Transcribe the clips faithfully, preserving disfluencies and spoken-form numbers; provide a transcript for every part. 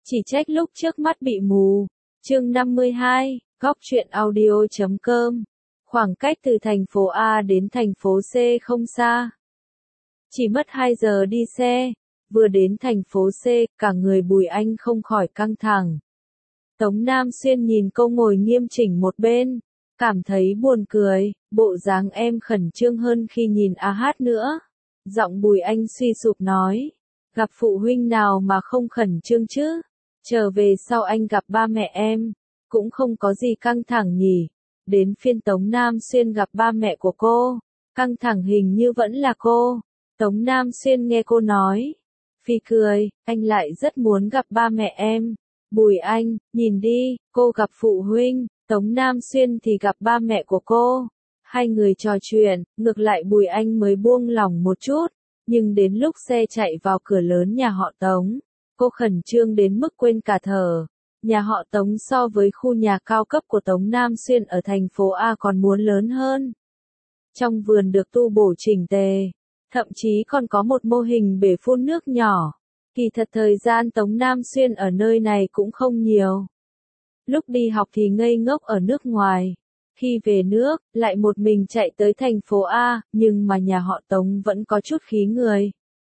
Chỉ trách lúc trước mắt bị mù. Chương năm mươi hai, Góc truyện audio chấm com. Khoảng cách từ thành phố A đến thành phố C không xa. Chỉ mất hai giờ đi xe. Vừa đến thành phố C, cả người Bùi Anh không khỏi căng thẳng. Tống Nam Xuyên nhìn cô ngồi nghiêm chỉnh một bên, cảm thấy buồn cười, bộ dáng em khẩn trương hơn khi nhìn A Hát nữa. Giọng Bùi Anh suy sụp nói, gặp phụ huynh nào mà không khẩn trương chứ? Trở về sau anh gặp ba mẹ em, cũng không có gì căng thẳng nhỉ. Đến phiên Tống Nam Xuyên gặp ba mẹ của cô, căng thẳng hình như vẫn là cô. Tống Nam Xuyên nghe cô nói, phì cười, anh lại rất muốn gặp ba mẹ em. Bùi Anh, nhìn đi, cô gặp phụ huynh, Tống Nam Xuyên thì gặp ba mẹ của cô. Hai người trò chuyện, ngược lại Bùi Anh mới buông lỏng một chút, nhưng đến lúc xe chạy vào cửa lớn nhà họ Tống, cô khẩn trương đến mức quên cả thở. Nhà họ Tống so với khu nhà cao cấp của Tống Nam Xuyên ở thành phố A còn muốn lớn hơn. Trong vườn được tu bổ chỉnh tề, thậm chí còn có một mô hình bể phun nước nhỏ. Kỳ thật thời gian Tống Nam Xuyên ở nơi này cũng không nhiều. Lúc đi học thì ngây ngốc ở nước ngoài. Khi về nước, lại một mình chạy tới thành phố A, nhưng mà nhà họ Tống vẫn có chút khí người.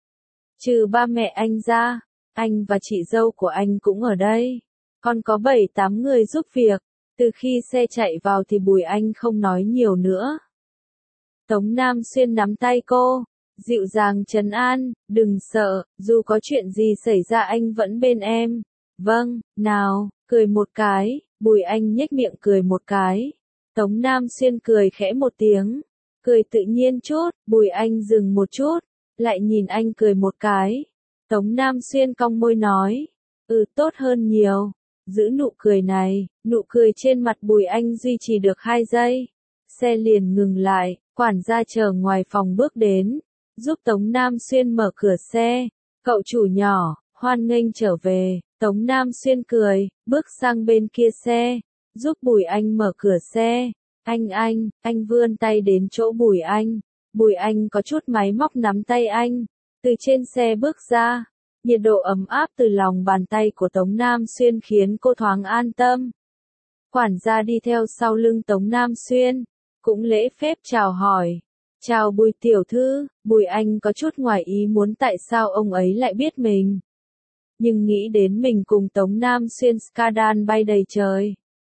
Trừ ba mẹ anh ra, anh và chị dâu của anh cũng ở đây. Còn có bảy tám người giúp việc. Từ khi xe chạy vào thì Bùi Anh không nói nhiều nữa. Tống Nam Xuyên nắm tay cô, dịu dàng trấn an, đừng sợ, dù có chuyện gì xảy ra anh vẫn bên em. Vâng, nào, cười một cái, Bùi Anh nhếch miệng cười một cái. Tống Nam Xuyên cười khẽ một tiếng, cười tự nhiên chút, Bùi Anh dừng một chút, lại nhìn anh cười một cái. Tống Nam Xuyên cong môi nói, ừ tốt hơn nhiều. Giữ nụ cười này, nụ cười trên mặt Bùi Anh duy trì được hai giây. Xe liền ngừng lại, quản gia chờ ngoài phòng bước đến, giúp Tống Nam Xuyên mở cửa xe. Cậu chủ nhỏ, hoan nghênh trở về. Tống Nam Xuyên cười, bước sang bên kia xe, giúp Bùi Anh mở cửa xe. Anh anh, anh vươn tay đến chỗ Bùi Anh. Bùi Anh có chút máy móc nắm tay anh, từ trên xe bước ra. Nhiệt độ ấm áp từ lòng bàn tay của Tống Nam Xuyên khiến cô thoáng an tâm. Quản gia đi theo sau lưng Tống Nam Xuyên, cũng lễ phép chào hỏi. Chào Bùi tiểu thư. Bùi Anh có chút ngoài ý muốn tại sao ông ấy lại biết mình. Nhưng nghĩ đến mình cùng Tống Nam Xuyên scandal bay đầy trời,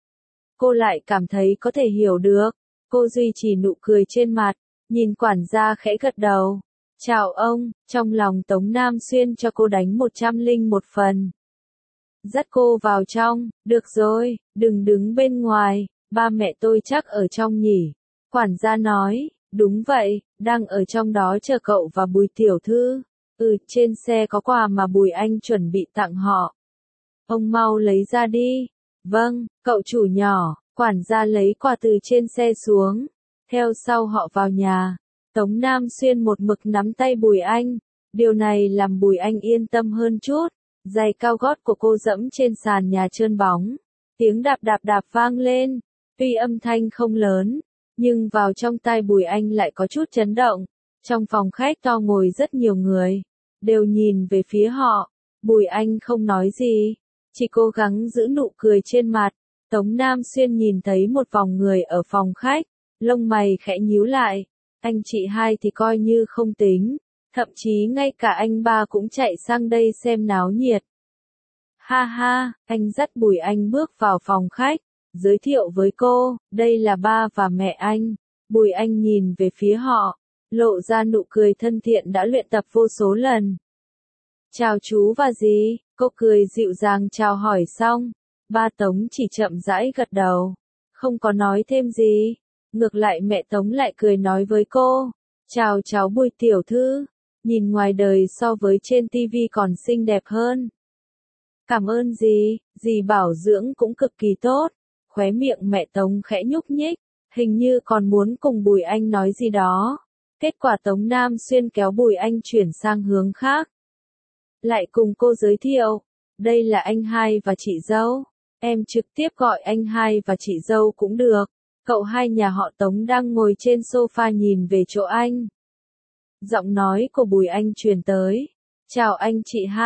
cô lại cảm thấy có thể hiểu được. Cô duy trì nụ cười trên mặt, nhìn quản gia khẽ gật đầu. Chào ông, trong lòng Tống Nam Xuyên cho cô đánh một trăm linh một phần. Dắt cô vào trong, được rồi, đừng đứng bên ngoài, ba mẹ tôi chắc ở trong nhỉ. Quản gia nói, đúng vậy, đang ở trong đó chờ cậu và Bùi tiểu thư. Ừ, trên xe có quà mà Bùi Anh chuẩn bị tặng họ. Ông mau lấy ra đi. Vâng, cậu chủ nhỏ. Quản gia lấy quà từ trên xe xuống, theo sau họ vào nhà. Tống Nam Xuyên một mực nắm tay Bùi Anh, điều này làm Bùi Anh yên tâm hơn chút. Giày cao gót của cô dẫm trên sàn nhà trơn bóng, tiếng đạp đạp đạp vang lên, tuy âm thanh không lớn, nhưng vào trong tai Bùi Anh lại có chút chấn động. Trong phòng khách to ngồi rất nhiều người, đều nhìn về phía họ. Bùi Anh không nói gì, chỉ cố gắng giữ nụ cười trên mặt. Tống Nam Xuyên nhìn thấy một vòng người ở phòng khách, lông mày khẽ nhíu lại. Anh chị hai thì coi như không tính, thậm chí ngay cả anh ba cũng chạy sang đây xem náo nhiệt. Ha ha, anh dắt Bùi Anh bước vào phòng khách, giới thiệu với cô, đây là ba và mẹ anh. Bùi Anh nhìn về phía họ, lộ ra nụ cười thân thiện đã luyện tập vô số lần. Chào chú và dì, cô cười dịu dàng chào hỏi xong, ba Tống chỉ chậm rãi gật đầu, không có nói thêm gì. Ngược lại mẹ Tống lại cười nói với cô, chào cháu Bùi tiểu thư, nhìn ngoài đời so với trên tivi còn xinh đẹp hơn. Cảm ơn dì, dì bảo dưỡng cũng cực kỳ tốt. Khóe miệng mẹ Tống khẽ nhúc nhích, hình như còn muốn cùng Bùi Anh nói gì đó. Kết quả Tống Nam Xuyên kéo Bùi Anh chuyển sang hướng khác. Lại cùng cô giới thiệu, đây là anh hai và chị dâu, em trực tiếp gọi anh hai và chị dâu cũng được. Cậu hai nhà họ Tống đang ngồi trên sofa nhìn về chỗ anh. Giọng nói của Bùi Anh truyền tới. Chào anh chị hai,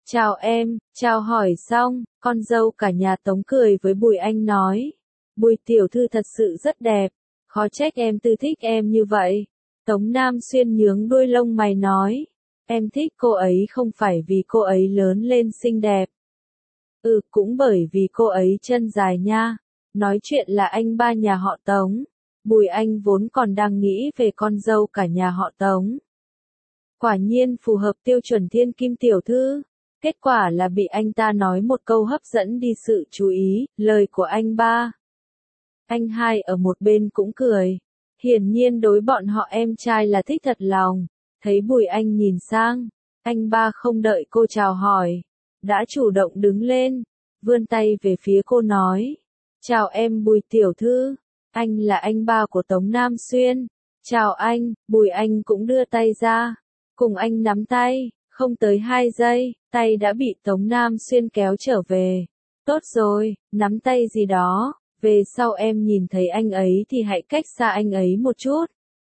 Chào em, chào hỏi xong, con dâu cả nhà Tống cười với Bùi Anh nói. Bùi tiểu thư thật sự rất đẹp, khó trách em tư thích em như vậy. Tống Nam Xuyên nhướng đuôi lông mày nói. Em thích cô ấy không phải vì cô ấy lớn lên xinh đẹp. Ừ, cũng bởi vì cô ấy chân dài nha. Nói chuyện là anh ba nhà họ Tống. Bùi Anh vốn còn đang nghĩ về con dâu cả nhà họ Tống. Quả nhiên phù hợp tiêu chuẩn thiên kim tiểu thư. Kết quả là bị anh ta nói một câu hấp dẫn đi sự chú ý, lời của anh ba. Anh hai ở một bên cũng cười. Hiển nhiên đối bọn họ em trai là thích thật lòng. Thấy Bùi Anh nhìn sang, anh ba không đợi cô chào hỏi. Đã chủ động đứng lên, vươn tay về phía cô nói. Chào em Bùi tiểu thư, anh là anh ba của Tống Nam Xuyên. Chào anh, Bùi Anh cũng đưa tay ra. Cùng anh nắm tay, không tới hai giây, tay đã bị Tống Nam Xuyên kéo trở về. Tốt rồi, nắm tay gì đó, về sau em nhìn thấy anh ấy thì hãy cách xa anh ấy một chút.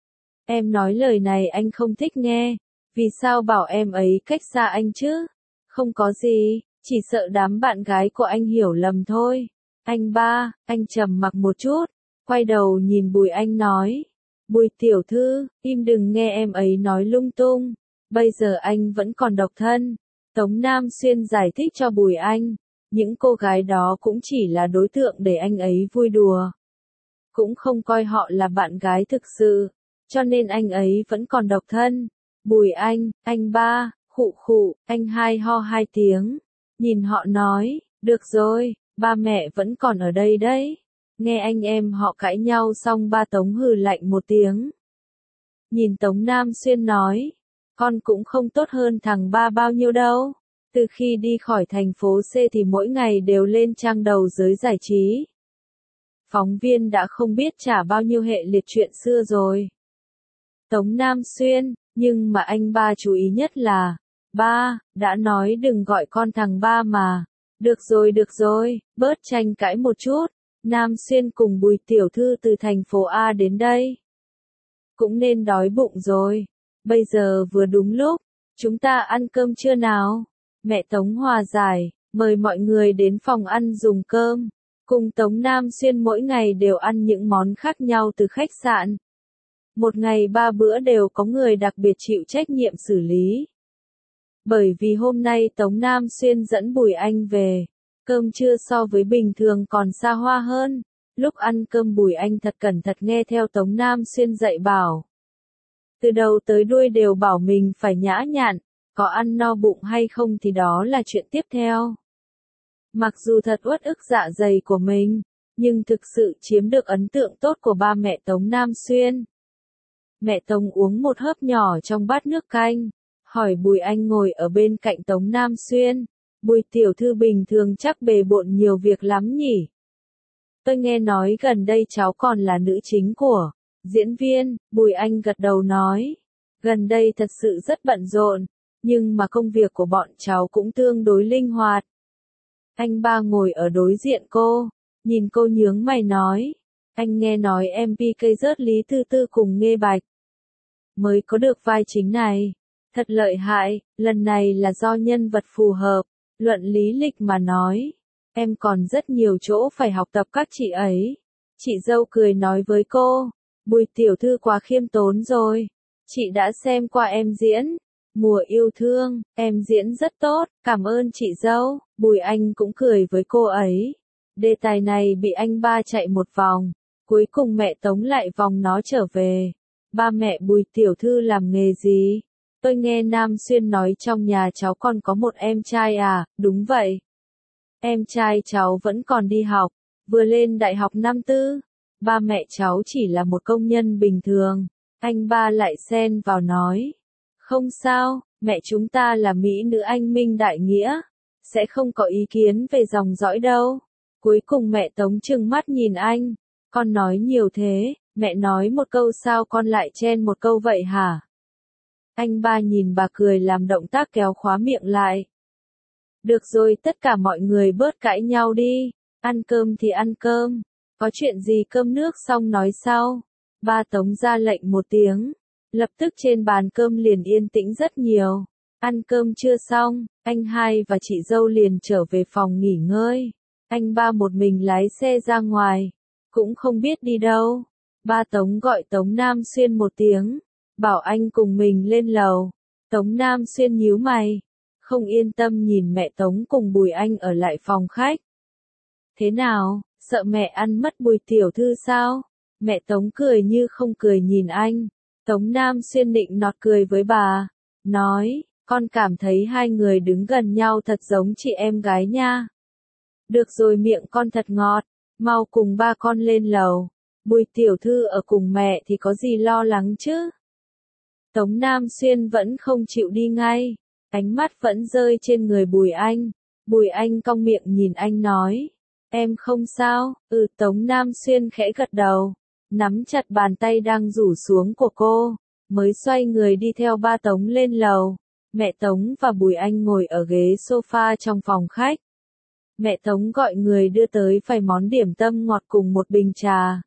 Em nói lời này anh không thích nghe, vì sao bảo em ấy cách xa anh chứ? Không có gì, chỉ sợ đám bạn gái của anh hiểu lầm thôi. Anh ba, anh trầm mặc một chút, quay đầu nhìn Bùi Anh nói. Bùi tiểu thư, im đừng nghe em ấy nói lung tung. Bây giờ anh vẫn còn độc thân. Tống Nam Xuyên giải thích cho Bùi Anh. Những cô gái đó cũng chỉ là đối tượng để anh ấy vui đùa. Cũng không coi họ là bạn gái thực sự. Cho nên anh ấy vẫn còn độc thân. Bùi Anh, anh ba, khụ khụ, anh hai ho hai tiếng. Nhìn họ nói, được rồi, ba mẹ vẫn còn ở đây đấy. Nghe anh em họ cãi nhau xong ba Tống hừ lạnh một tiếng. Nhìn Tống Nam Xuyên nói, con cũng không tốt hơn thằng ba bao nhiêu đâu. Từ khi đi khỏi thành phố C thì mỗi ngày đều lên trang đầu giới giải trí. Phóng viên đã không biết trả bao nhiêu hệ liệt chuyện xưa rồi. Tống Nam Xuyên, nhưng mà anh ba chú ý nhất là, ba, đã nói đừng gọi con thằng ba mà. Được rồi được rồi, bớt tranh cãi một chút. Nam Xuyên cùng Bùi tiểu thư từ thành phố A đến đây. Cũng nên đói bụng rồi. Bây giờ vừa đúng lúc, chúng ta ăn cơm trưa nào. Mẹ Tống hòa giải, mời mọi người đến phòng ăn dùng cơm. Cùng Tống Nam Xuyên mỗi ngày đều ăn những món khác nhau từ khách sạn. Một ngày ba bữa đều có người đặc biệt chịu trách nhiệm xử lý. Bởi vì hôm nay Tống Nam Xuyên dẫn Bùi Anh về, cơm trưa so với bình thường còn xa hoa hơn. Lúc ăn cơm Bùi Anh thật cẩn thận nghe theo Tống Nam Xuyên dạy bảo. Từ đầu tới đuôi đều bảo mình phải nhã nhặn, có ăn no bụng hay không thì đó là chuyện tiếp theo. Mặc dù thật uất ức dạ dày của mình, nhưng thực sự chiếm được ấn tượng tốt của ba mẹ Tống Nam Xuyên. Mẹ Tống uống một hớp nhỏ trong bát nước canh, hỏi Bùi Anh ngồi ở bên cạnh Tống Nam Xuyên. Bùi tiểu thư bình thường chắc bề bộn nhiều việc lắm nhỉ? Tôi nghe nói gần đây cháu còn là nữ chính của diễn viên. Bùi Anh gật đầu nói. Gần đây thật sự rất bận rộn, nhưng mà công việc của bọn cháu cũng tương đối linh hoạt. Anh ba ngồi ở đối diện cô, nhìn cô nhướng mày nói. Anh nghe nói em pê ca rớt Lý Tư Tư cùng Nghê Bạch mới có được vai chính này. Thật lợi hại, lần này là do nhân vật phù hợp. Luận lý lịch mà nói, em còn rất nhiều chỗ phải học tập các chị ấy. Chị dâu cười nói với cô, Bùi tiểu thư quá khiêm tốn rồi. Chị đã xem qua em diễn, Mùa Yêu Thương, em diễn rất tốt, cảm ơn chị dâu. Bùi Anh cũng cười với cô ấy. Đề tài này bị anh ba chạy một vòng, cuối cùng mẹ Tống lại vòng nó trở về. Ba mẹ Bùi tiểu thư làm nghề gì? Tôi nghe Nam Xuyên nói trong nhà cháu còn có một em trai à, đúng vậy. Em trai cháu vẫn còn đi học, vừa lên đại học năm tư. Ba mẹ cháu chỉ là một công nhân bình thường. Anh ba lại xen vào nói. Không sao, mẹ chúng ta là mỹ nữ anh minh đại nghĩa. Sẽ không có ý kiến về dòng dõi đâu. Cuối cùng mẹ Tống trừng mắt nhìn anh. Con nói nhiều thế, mẹ nói một câu sao con lại chen một câu vậy hả? Anh ba nhìn bà cười làm động tác kéo khóa miệng lại. Được rồi, tất cả mọi người bớt cãi nhau đi. Ăn cơm thì ăn cơm. Có chuyện gì cơm nước xong nói sau. Ba Tống ra lệnh một tiếng. Lập tức trên bàn cơm liền yên tĩnh rất nhiều. Ăn cơm chưa xong, anh hai và chị dâu liền trở về phòng nghỉ ngơi. Anh ba một mình lái xe ra ngoài, cũng không biết đi đâu. Ba Tống gọi Tống Nam Xuyên một tiếng, bảo anh cùng mình lên lầu. Tống Nam Xuyên nhíu mày, không yên tâm nhìn mẹ Tống cùng Bùi Anh ở lại phòng khách. Thế nào, sợ mẹ ăn mất Bùi tiểu thư sao? Mẹ Tống cười như không cười nhìn anh. Tống Nam Xuyên nịnh nọt cười với bà, nói, con cảm thấy hai người đứng gần nhau thật giống chị em gái nha. Được rồi, miệng con thật ngọt, mau cùng ba con lên lầu. Bùi tiểu thư ở cùng mẹ thì có gì lo lắng chứ? Tống Nam Xuyên vẫn không chịu đi ngay, ánh mắt vẫn rơi trên người Bùi Anh. Bùi Anh cong miệng nhìn anh nói, em không sao. Ừ, Tống Nam Xuyên khẽ gật đầu, nắm chặt bàn tay đang rủ xuống của cô, mới xoay người đi theo ba Tống lên lầu. Mẹ Tống và Bùi Anh ngồi ở ghế sofa trong phòng khách. Mẹ Tống gọi người đưa tới vài món điểm tâm ngọt cùng một bình trà.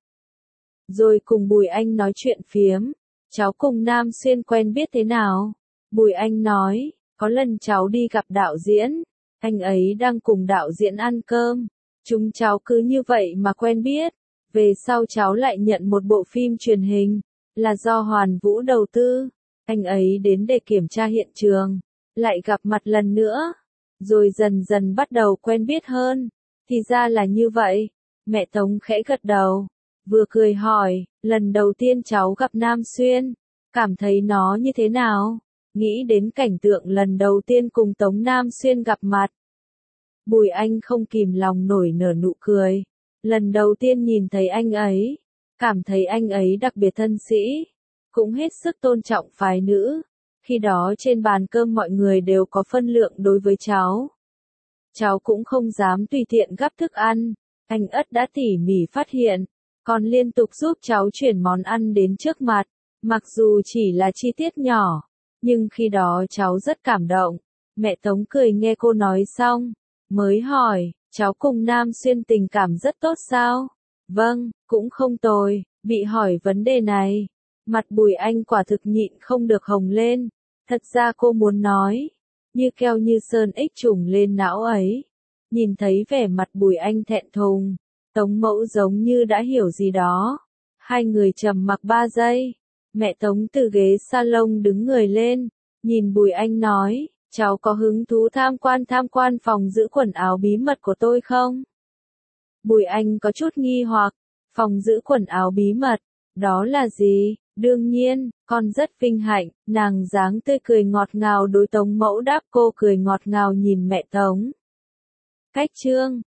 Rồi cùng Bùi Anh nói chuyện phiếm, cháu cùng Nam Xuyên quen biết thế nào? Bùi Anh nói, có lần cháu đi gặp đạo diễn, anh ấy đang cùng đạo diễn ăn cơm. Chúng cháu cứ như vậy mà quen biết. Về sau cháu lại nhận một bộ phim truyền hình, là do Hoàn Vũ đầu tư. Anh ấy đến để kiểm tra hiện trường, lại gặp mặt lần nữa, rồi dần dần bắt đầu quen biết hơn. Thì ra là như vậy. Mẹ Tống khẽ gật đầu, vừa cười hỏi, lần đầu tiên cháu gặp Nam Xuyên, cảm thấy nó như thế nào? Nghĩ đến cảnh tượng lần đầu tiên cùng Tống Nam Xuyên gặp mặt. Bùi Anh không kìm lòng nổi nở nụ cười. Lần đầu tiên nhìn thấy anh ấy, cảm thấy anh ấy đặc biệt thân sĩ, cũng hết sức tôn trọng phái nữ. Khi đó trên bàn cơm mọi người đều có phân lượng đối với cháu. Cháu cũng không dám tùy tiện gắp thức ăn. Anh Ất đã tỉ mỉ phát hiện, còn liên tục giúp cháu chuyển món ăn đến trước mặt. Mặc dù chỉ là chi tiết nhỏ, nhưng khi đó cháu rất cảm động. Mẹ Tống cười nghe cô nói xong, mới hỏi, cháu cùng Nam Xuyên tình cảm rất tốt sao? Vâng, cũng không tồi. Bị hỏi vấn đề này, mặt Bùi Anh quả thực nhịn không được hồng lên. Thật ra cô muốn nói, như keo như sơn ích trùng lên não ấy. Nhìn thấy vẻ mặt Bùi Anh thẹn thùng, Tống Mẫu giống như đã hiểu gì đó. Hai người trầm mặc ba giây. Mẹ Tống từ ghế salon đứng người lên, nhìn Bùi Anh nói, cháu có hứng thú tham quan tham quan phòng giữ quần áo bí mật của tôi không? Bùi Anh có chút nghi hoặc, phòng giữ quần áo bí mật, đó là gì? Đương nhiên, con rất vinh hạnh. Nàng dáng tươi cười ngọt ngào đối Tống Mẫu đáp. Cô cười ngọt ngào nhìn mẹ Tống. Cách chương